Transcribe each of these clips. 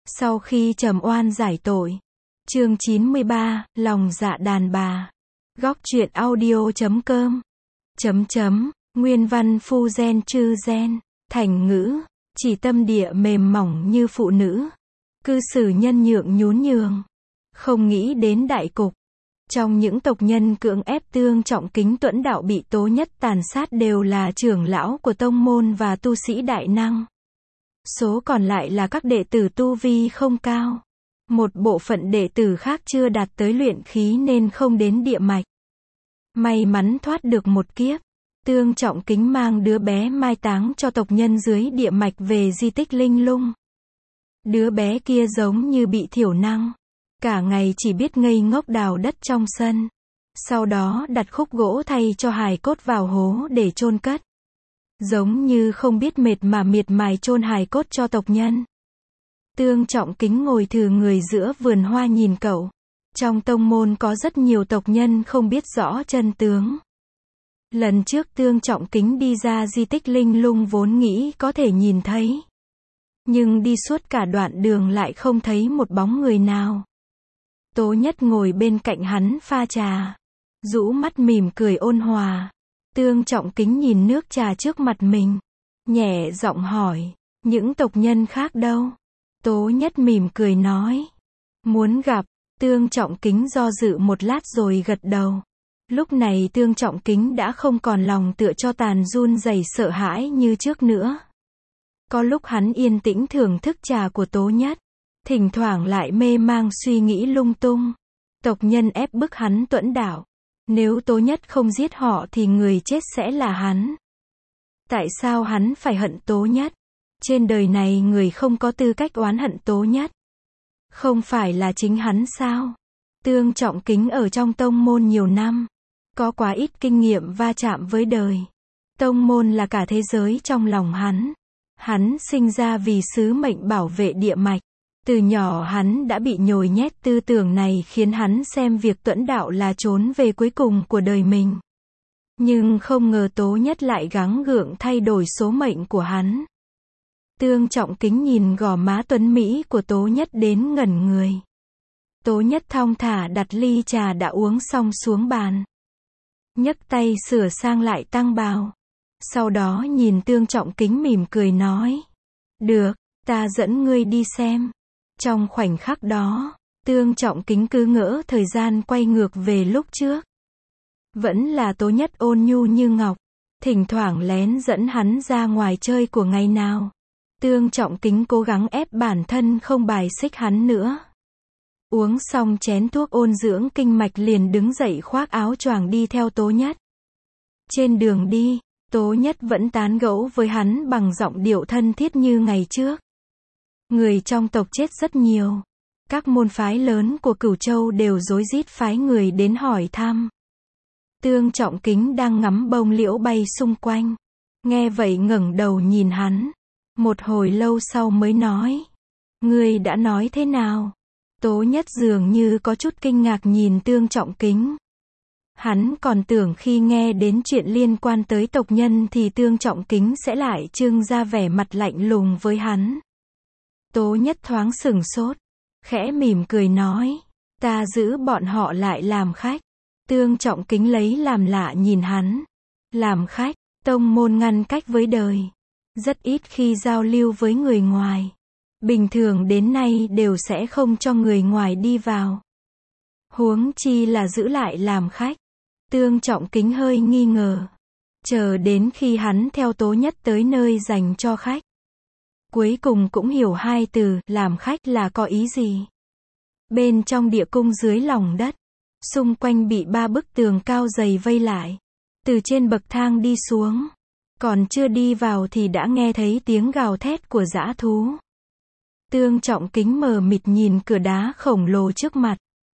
Sau khi trầm oan giải tội. Chương 93, lòng dạ đàn bà. Góc truyện audio.com. Nguyên văn phu gen chư gen. Thành ngữ. Chỉ tâm địa mềm mỏng như phụ nữ. Cư xử nhân nhượng nhún nhường. Không nghĩ đến đại cục. Trong những tộc nhân cưỡng ép Tương Trọng Kính Tuẫn Đạo bị Tố Nhất tàn sát đều là trưởng lão của tông môn và tu sĩ đại năng. Số còn lại là các đệ tử tu vi không cao. Một bộ phận đệ tử khác chưa đạt tới luyện khí nên không đến địa mạch. May mắn thoát được một kiếp. Tương Trọng Kính mang đứa bé mai táng cho tộc nhân dưới địa mạch về di tích Linh Lung. Đứa bé kia giống như bị thiểu năng. Cả ngày chỉ biết ngây ngốc đào đất trong sân. Sau đó đặt khúc gỗ thay cho hài cốt vào hố để chôn cất. Giống như không biết mệt mà miệt mài chôn hài cốt cho tộc nhân. Tương Trọng Kính ngồi thừ người giữa vườn hoa nhìn cậu. Trong tông môn có rất nhiều tộc nhân không biết rõ chân tướng. Lần trước Tương Trọng Kính đi ra di tích Linh Lung vốn nghĩ có thể nhìn thấy. Nhưng đi suốt cả đoạn đường lại không thấy một bóng người nào. Tố Nhất ngồi bên cạnh hắn pha trà. Rũ mắt mỉm cười ôn hòa. Tương Trọng Kính nhìn nước trà trước mặt mình. Nhẹ giọng hỏi. Những tộc nhân khác đâu? Tố Nhất mỉm cười nói. Muốn gặp. Tương Trọng Kính do dự một lát rồi gật đầu. Lúc này Tương Trọng Kính đã không còn lòng tựa cho tàn run rẩy sợ hãi như trước nữa. Có lúc hắn yên tĩnh thưởng thức trà của Tố Nhất. Thỉnh thoảng lại mê mang suy nghĩ lung tung. Tộc nhân ép bức hắn tuẫn đạo. Nếu Tố Nhất không giết họ thì người chết sẽ là hắn. Tại sao hắn phải hận Tố Nhất? Trên đời này người không có tư cách oán hận Tố Nhất. Không phải là chính hắn sao? Tương Trọng Kính ở trong tông môn nhiều năm. Có quá ít kinh nghiệm va chạm với đời. Tông môn là cả thế giới trong lòng hắn. Hắn sinh ra vì sứ mệnh bảo vệ địa mạch. Từ nhỏ hắn đã bị nhồi nhét tư tưởng này khiến hắn xem việc tuẫn đạo là trốn về cuối cùng của đời mình. Nhưng không ngờ Tố Nhất lại gắng gượng thay đổi số mệnh của hắn. Tương Trọng Kính nhìn gò má tuấn mỹ của Tố Nhất đến ngẩn người. Tố Nhất thong thả đặt ly trà đã uống xong xuống bàn. Nhấc tay sửa sang lại tăng bào. Sau đó nhìn Tương Trọng Kính mỉm cười nói. Được, ta dẫn ngươi đi xem. Trong khoảnh khắc đó, Tương Trọng Kính cứ ngỡ thời gian quay ngược về lúc trước. Vẫn là Tố Nhất ôn nhu như ngọc. Thỉnh thoảng lén dẫn hắn ra ngoài chơi của ngày nào. Tương Trọng Kính cố gắng ép bản thân không bài xích hắn nữa. Uống xong chén thuốc ôn dưỡng kinh mạch liền đứng dậy khoác áo choàng đi theo Tố Nhất. Trên đường đi, Tố Nhất vẫn tán gẫu với hắn bằng giọng điệu thân thiết như ngày trước. Người trong tộc chết rất nhiều. Các môn phái lớn của Cửu Châu đều rối rít phái người đến hỏi thăm. Tương Trọng Kính đang ngắm bông liễu bay xung quanh. Nghe vậy ngẩng đầu nhìn hắn. Một hồi lâu sau mới nói. Ngươi đã nói thế nào? Tố Nhất dường như có chút kinh ngạc nhìn Tương Trọng Kính. Hắn còn tưởng khi nghe đến chuyện liên quan tới tộc nhân thì Tương Trọng Kính sẽ lại trưng ra vẻ mặt lạnh lùng với hắn. Tố Nhất thoáng sửng sốt. Khẽ mỉm cười nói. Ta giữ bọn họ lại làm khách. Tương Trọng Kính lấy làm lạ nhìn hắn. Làm khách, tông môn ngăn cách với đời. Rất ít khi giao lưu với người ngoài. Bình thường đến nay đều sẽ không cho người ngoài đi vào. Huống chi là giữ lại làm khách. Tương Trọng Kính hơi nghi ngờ. Chờ đến khi hắn theo Tố Nhất tới nơi dành cho khách. Cuối cùng cũng hiểu hai từ, làm khách là có ý gì. Bên trong địa cung dưới lòng đất. Xung quanh bị 3 bức tường cao dày vây lại. Từ trên bậc thang đi xuống. Còn chưa đi vào thì đã nghe thấy tiếng gào thét của dã thú. Tương Trọng Kính mờ mịt nhìn cửa đá khổng lồ trước mặt.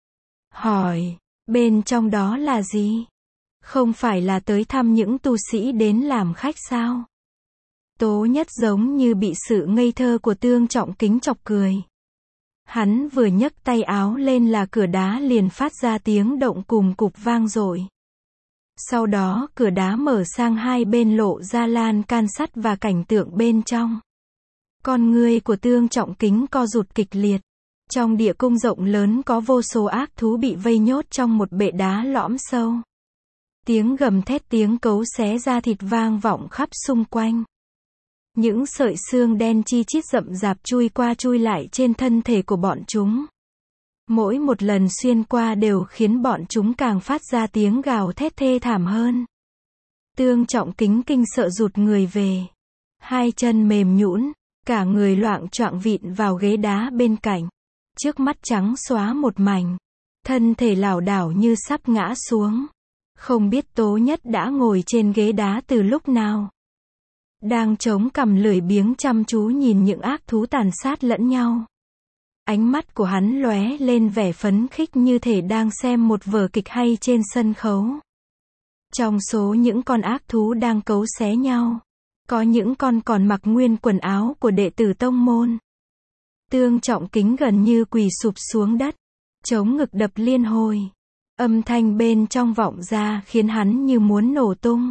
Hỏi, bên trong đó là gì? Không phải là tới thăm những tu sĩ đến làm khách sao? Tố Nhất giống như bị sự ngây thơ của Tương Trọng Kính chọc cười. Hắn vừa nhấc tay áo lên là cửa đá liền phát ra tiếng động cùm cụp vang dội. Sau đó cửa đá mở sang hai bên lộ ra lan can sắt và cảnh tượng bên trong. Con ngươi của Tương Trọng Kính co rụt kịch liệt. Trong địa cung rộng lớn có vô số ác thú bị vây nhốt trong một bệ đá lõm sâu. Tiếng gầm thét, tiếng cấu xé da thịt vang vọng khắp xung quanh. Những sợi xương đen chi chít rậm rạp chui qua chui lại trên thân thể của bọn chúng. Mỗi một lần xuyên qua đều khiến bọn chúng càng phát ra tiếng gào thét thê thảm hơn. Tương Trọng Kính kinh sợ rụt người về. Hai chân mềm nhũn, cả người loạng choạng vịn vào ghế đá bên cạnh. Trước mắt trắng xóa một mảnh. Thân thể lảo đảo như sắp ngã xuống. Không biết Tố Nhất đã ngồi trên ghế đá từ lúc nào. Đang chống cằm lười biếng chăm chú nhìn những ác thú tàn sát lẫn nhau. Ánh mắt của hắn lóe lên vẻ phấn khích như thể đang xem một vở kịch hay trên sân khấu. Trong số những con ác thú đang cấu xé nhau, có những con còn mặc nguyên quần áo của đệ tử tông môn. Tương Trọng Kính gần như quỳ sụp xuống đất, chống ngực đập liên hồi. Âm thanh bên trong vọng ra khiến hắn như muốn nổ tung.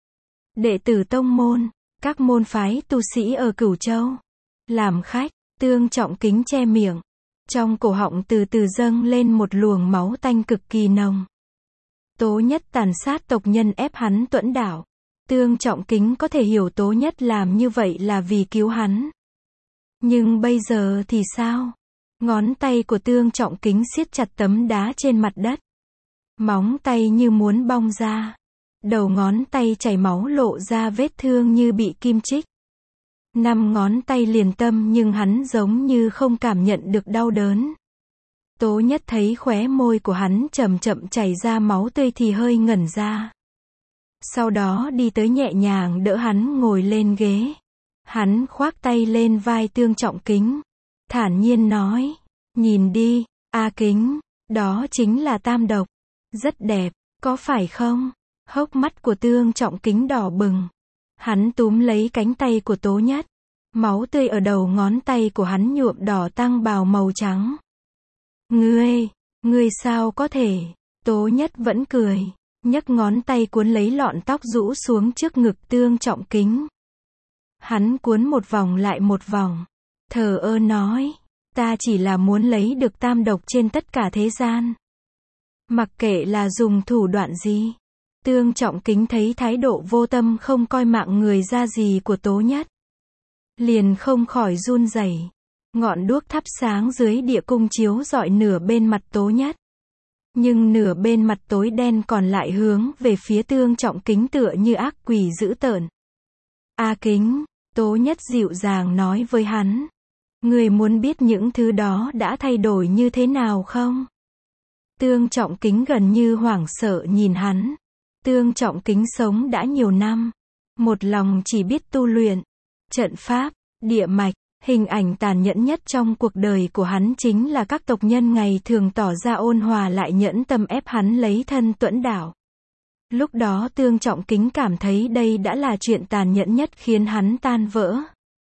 Đệ tử tông môn, các môn phái tu sĩ ở Cửu Châu. Làm khách, Tương Trọng Kính che miệng. Trong cổ họng từ từ dâng lên một luồng máu tanh cực kỳ nồng. Tố Nhất tàn sát tộc nhân ép hắn tuẫn đảo. Tương Trọng Kính có thể hiểu Tố Nhất làm như vậy là vì cứu hắn. Nhưng bây giờ thì sao? Ngón tay của Tương Trọng Kính siết chặt tấm đá trên mặt đất. Móng tay như muốn bong ra. Đầu ngón tay chảy máu lộ ra vết thương như bị kim chích. 5 ngón tay liền tâm nhưng hắn giống như không cảm nhận được đau đớn. Tố Nhất thấy khóe môi của hắn chậm chậm chảy ra máu tươi thì hơi ngẩn ra. Sau đó đi tới nhẹ nhàng đỡ hắn ngồi lên ghế. Hắn khoác tay lên vai Tương Trọng Kính. Thản nhiên nói. Nhìn đi, A Kính, đó chính là tam độc. Rất đẹp, có phải không? Hốc mắt của Tương Trọng Kính đỏ bừng. Hắn túm lấy cánh tay của Tố Nhất. Máu tươi ở đầu ngón tay của hắn nhuộm đỏ tăng bào màu trắng. Ngươi sao có thể? Tố Nhất vẫn cười, nhấc ngón tay cuốn lấy lọn tóc rũ xuống trước ngực Tương Trọng Kính. Hắn cuốn một vòng lại một vòng, thờ ơ nói, ta chỉ là muốn lấy được tam độc trên tất cả thế gian. Mặc kệ là dùng thủ đoạn gì. Tương Trọng Kính thấy thái độ vô tâm không coi mạng người ra gì của Tố Nhất. Liền không khỏi run rẩy. Ngọn đuốc thắp sáng dưới địa cung chiếu rọi nửa bên mặt Tố Nhất. Nhưng nửa bên mặt tối đen còn lại hướng về phía Tương Trọng Kính tựa như ác quỷ dữ tợn. A Kính, Tố Nhất dịu dàng nói với hắn. Ngươi muốn biết những thứ đó đã thay đổi như thế nào không? Tương Trọng Kính gần như hoảng sợ nhìn hắn. Tương Trọng Kính sống đã nhiều năm. Một lòng chỉ biết tu luyện. Trận pháp, địa mạch, hình ảnh tàn nhẫn nhất trong cuộc đời của hắn chính là các tộc nhân ngày thường tỏ ra ôn hòa lại nhẫn tâm ép hắn lấy thân tuẫn đảo. Lúc đó Tương Trọng Kính cảm thấy đây đã là chuyện tàn nhẫn nhất khiến hắn tan vỡ.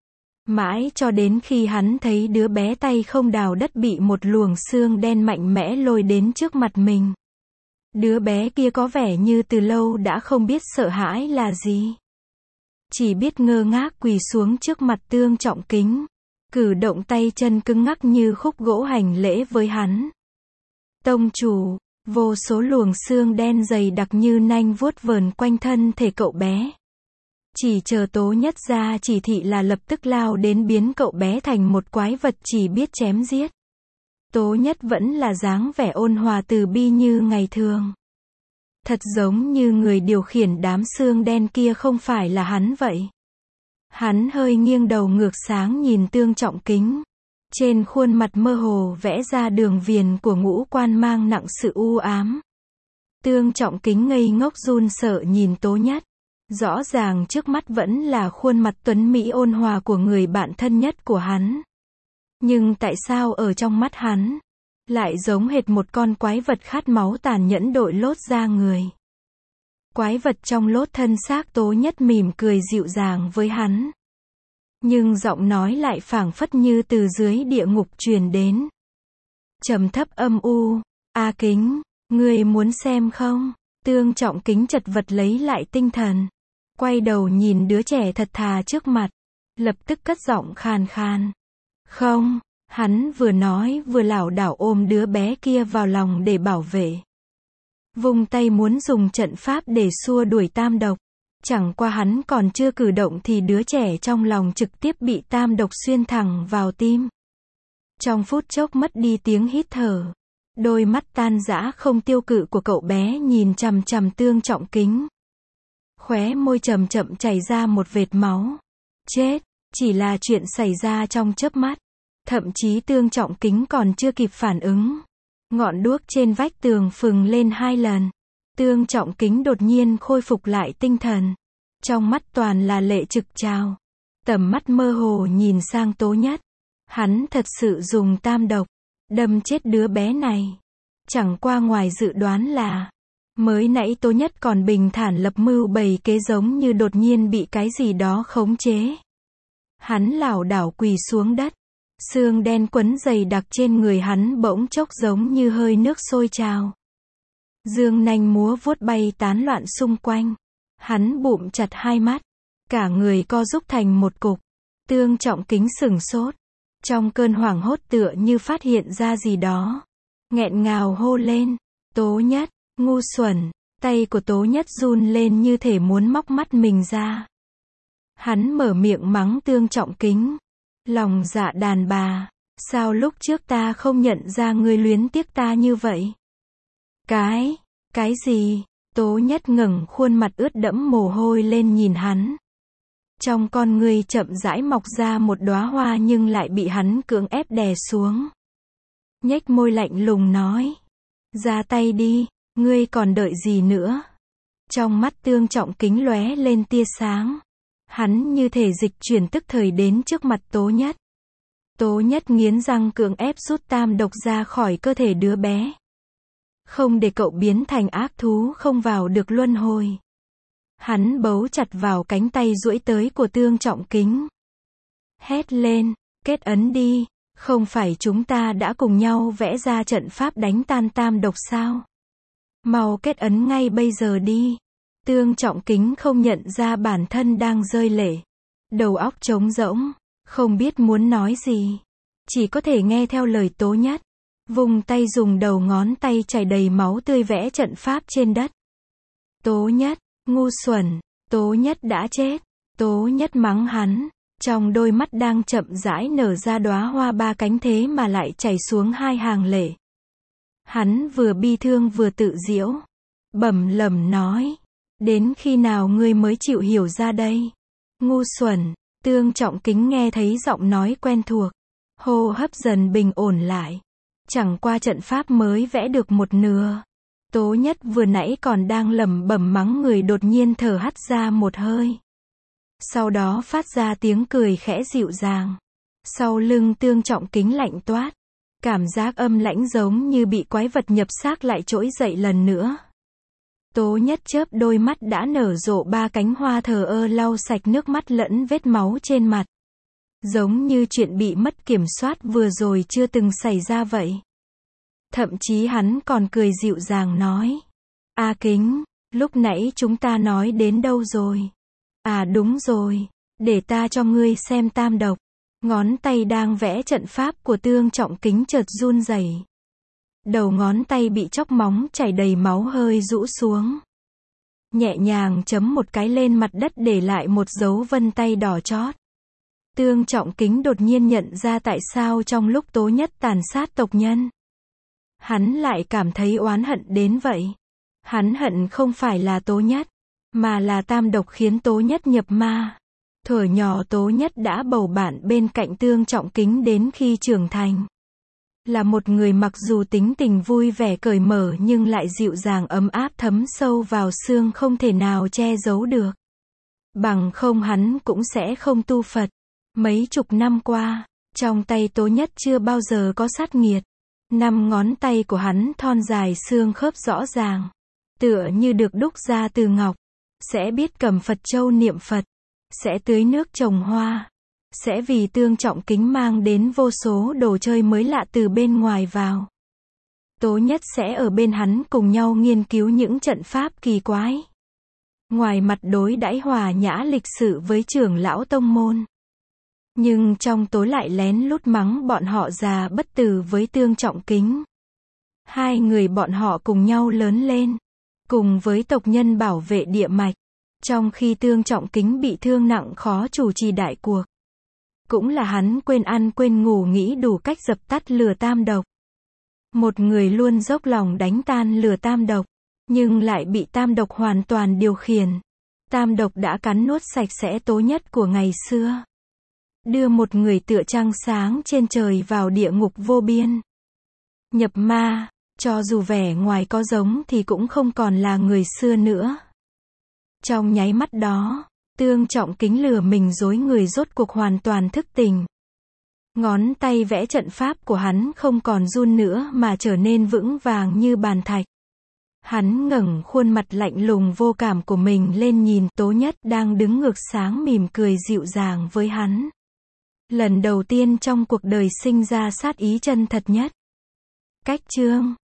Mãi cho đến khi hắn thấy đứa bé tay không đào đất bị một luồng xương đen mạnh mẽ lôi đến trước mặt mình. Đứa bé kia có vẻ như từ lâu đã không biết sợ hãi là gì. Chỉ biết ngơ ngác quỳ xuống trước mặt Tương Trọng Kính. Cử động tay chân cứng ngắc như khúc gỗ hành lễ với hắn. Tông chủ, vô số luồng xương đen dày đặc như nanh vuốt vờn quanh thân thể cậu bé. Chỉ chờ Tố Nhất ra chỉ thị là lập tức lao đến biến cậu bé thành một quái vật chỉ biết chém giết. Tố Nhất vẫn là dáng vẻ ôn hòa từ bi như ngày thường. Thật giống như người điều khiển đám xương đen kia không phải là hắn vậy. Hắn hơi nghiêng đầu ngược sáng nhìn Tương Trọng Kính. Trên khuôn mặt mơ hồ vẽ ra đường viền của ngũ quan mang nặng sự u ám. Tương Trọng Kính ngây ngốc run sợ nhìn Tố Nhất. Rõ ràng trước mắt vẫn là khuôn mặt tuấn mỹ ôn hòa của người bạn thân nhất của hắn. Nhưng tại sao ở trong mắt hắn lại giống hệt một con quái vật khát máu tàn nhẫn đội lốt da người. Quái vật trong lốt thân xác. Tố Nhất mỉm cười dịu dàng với hắn. Nhưng giọng nói lại phảng phất như từ dưới địa ngục truyền đến. Trầm thấp âm u. A Kính, ngươi muốn xem không? Tương Trọng Kính chật vật lấy lại tinh thần. Quay đầu nhìn đứa trẻ thật thà trước mặt. lập tức cất giọng khàn khàn. Không, hắn vừa nói vừa lảo đảo ôm đứa bé kia vào lòng để bảo vệ. Vung tay muốn dùng trận pháp để xua đuổi tam độc. Chẳng qua hắn còn chưa cử động thì đứa trẻ trong lòng trực tiếp bị tam độc xuyên thẳng vào tim. Trong phút chốc mất đi tiếng hít thở. Đôi mắt tan rã không tiêu cự của cậu bé nhìn chằm chằm Tương Trọng Kính. Khóe môi chậm chậm chảy ra một vệt máu. Chết, chỉ là chuyện xảy ra trong chớp mắt. Thậm chí Tương Trọng Kính còn chưa kịp phản ứng. Ngọn đuốc trên vách tường phừng lên 2 lần. Tương Trọng Kính đột nhiên khôi phục lại tinh thần. Trong mắt toàn là lệ trực trào. Tầm mắt mơ hồ nhìn sang Tố Nhất. Hắn thật sự dùng tam độc, đâm chết đứa bé này. Chẳng qua ngoài dự đoán là, mới nãy Tố Nhất còn bình thản lập mưu bày kế giống như đột nhiên bị cái gì đó khống chế. Hắn lảo đảo quỳ xuống đất. Xương đen quấn dày đặc trên người hắn bỗng chốc giống như hơi nước sôi trào. Dương nanh múa vuốt bay tán loạn xung quanh. Hắn bụm chặt 2 mắt. Cả người co rúm thành một cục. Tương Trọng Kính sửng sốt. Trong cơn hoảng hốt tựa như phát hiện ra gì đó. Nghẹn ngào hô lên. Tố Nhất, ngu xuẩn. Tay của Tố Nhất run lên như thể muốn móc mắt mình ra. Hắn mở miệng mắng Tương Trọng Kính. Lòng dạ đàn bà. Sao lúc trước ta không nhận ra ngươi luyến tiếc ta như vậy? Cái gì? Tố Nhất ngẩng khuôn mặt ướt đẫm mồ hôi lên nhìn hắn. Trong con ngươi chậm rãi mọc ra một đóa hoa nhưng lại bị hắn cưỡng ép đè xuống. Nhếch môi lạnh lùng nói. Ra tay đi, ngươi còn đợi gì nữa? Trong mắt Tương Trọng Kính lóe lên tia sáng. Hắn như thể dịch chuyển tức thời đến trước mặt Tố Nhất. Tố Nhất nghiến răng cưỡng ép rút tam độc ra khỏi cơ thể đứa bé. Không để cậu biến thành ác thú không vào được luân hồi. Hắn bấu chặt vào cánh tay duỗi tới của Tương Trọng Kính. Hét lên, kết ấn đi, không phải chúng ta đã cùng nhau vẽ ra trận pháp đánh tan tam độc sao? Mau kết ấn ngay bây giờ đi. Tương Trọng Kính không nhận ra bản thân đang rơi lệ. Đầu óc trống rỗng, không biết muốn nói gì. Chỉ có thể nghe theo lời Tố Nhất. Vùng tay dùng đầu ngón tay chảy đầy máu tươi vẽ trận pháp trên đất. Tố Nhất, ngu xuẩn, Tố Nhất đã chết. Tố Nhất mắng hắn. Trong đôi mắt đang chậm rãi nở ra đóa hoa 3 cánh thế mà lại chảy xuống 2 hàng lệ. Hắn vừa bi thương vừa tự giễu. Bẩm lẩm nói. Đến khi nào ngươi mới chịu hiểu ra đây? Ngu xuẩn. Tương Trọng Kính nghe thấy giọng nói quen thuộc. Hô hấp dần bình ổn lại. Chẳng qua trận pháp mới vẽ được một nửa. Tố Nhất vừa nãy còn đang lẩm bẩm mắng người đột nhiên thở hắt ra một hơi. Sau đó phát ra tiếng cười khẽ dịu dàng. Sau lưng Tương Trọng Kính lạnh toát. Cảm giác âm lãnh giống như bị quái vật nhập xác lại trỗi dậy lần nữa. Tố Nhất chớp đôi mắt đã nở rộ 3 cánh hoa thờ ơ lau sạch nước mắt lẫn vết máu trên mặt. Giống như chuyện bị mất kiểm soát vừa rồi chưa từng xảy ra vậy. Thậm chí hắn còn cười dịu dàng nói. A Kính, lúc nãy chúng ta nói đến đâu rồi? À đúng rồi, để ta cho ngươi xem tam độc. Ngón tay đang vẽ trận pháp của Tương Trọng Kính chợt run rẩy. Đầu ngón tay bị chóc móng chảy đầy máu hơi rũ xuống. Nhẹ nhàng chấm một cái lên mặt đất để lại một dấu vân tay đỏ chót. Tương Trọng Kính đột nhiên nhận ra tại sao trong lúc Tố Nhất tàn sát tộc nhân, hắn lại cảm thấy oán hận đến vậy. Hắn hận không phải là Tố Nhất, mà là tam độc khiến Tố Nhất nhập ma. Thuở nhỏ Tố Nhất đã bầu bạn bên cạnh Tương Trọng Kính đến khi trưởng thành. Là một người mặc dù tính tình vui vẻ cởi mở nhưng lại dịu dàng ấm áp thấm sâu vào xương không thể nào che giấu được. Bằng không hắn cũng sẽ không tu Phật. Mấy chục năm qua, trong tay Tố Nhất chưa bao giờ có sát nghiệt. 5 ngón tay của hắn thon dài xương khớp rõ ràng. Tựa như được đúc ra từ ngọc. Sẽ biết cầm Phật châu niệm Phật. Sẽ tưới nước trồng hoa. Sẽ vì Tương Trọng Kính mang đến vô số đồ chơi mới lạ từ bên ngoài vào. Tố Nhất sẽ ở bên hắn cùng nhau nghiên cứu những trận pháp kỳ quái. Ngoài mặt đối đãi hòa nhã lịch sự với trưởng lão tông môn, Nhưng trong tối lại lén lút mắng bọn họ già bất tử với Tương Trọng Kính. Hai người bọn họ cùng nhau lớn lên, cùng với tộc nhân bảo vệ địa mạch, trong khi Tương Trọng Kính bị thương nặng khó chủ trì đại cuộc. Cũng là hắn quên ăn quên ngủ nghĩ đủ cách dập tắt lửa tam độc. Một người luôn dốc lòng đánh tan lửa tam độc, nhưng lại bị tam độc hoàn toàn điều khiển. Tam độc đã cắn nuốt sạch sẽ tố nhất của ngày xưa. Đưa một người tựa trăng sáng trên trời vào địa ngục vô biên. Nhập ma, cho dù vẻ ngoài có giống thì cũng không còn là người xưa nữa. Trong nháy mắt đó, Tương Trọng Kính lừa mình dối người rốt cuộc hoàn toàn thức tỉnh. Ngón tay vẽ trận pháp của hắn không còn run nữa mà trở nên vững vàng như bàn thạch. Hắn ngẩng khuôn mặt lạnh lùng vô cảm của mình lên nhìn Tố Nhất đang đứng ngược sáng mỉm cười dịu dàng với hắn. Lần đầu tiên trong cuộc đời sinh ra sát ý chân thật nhất. Cách chương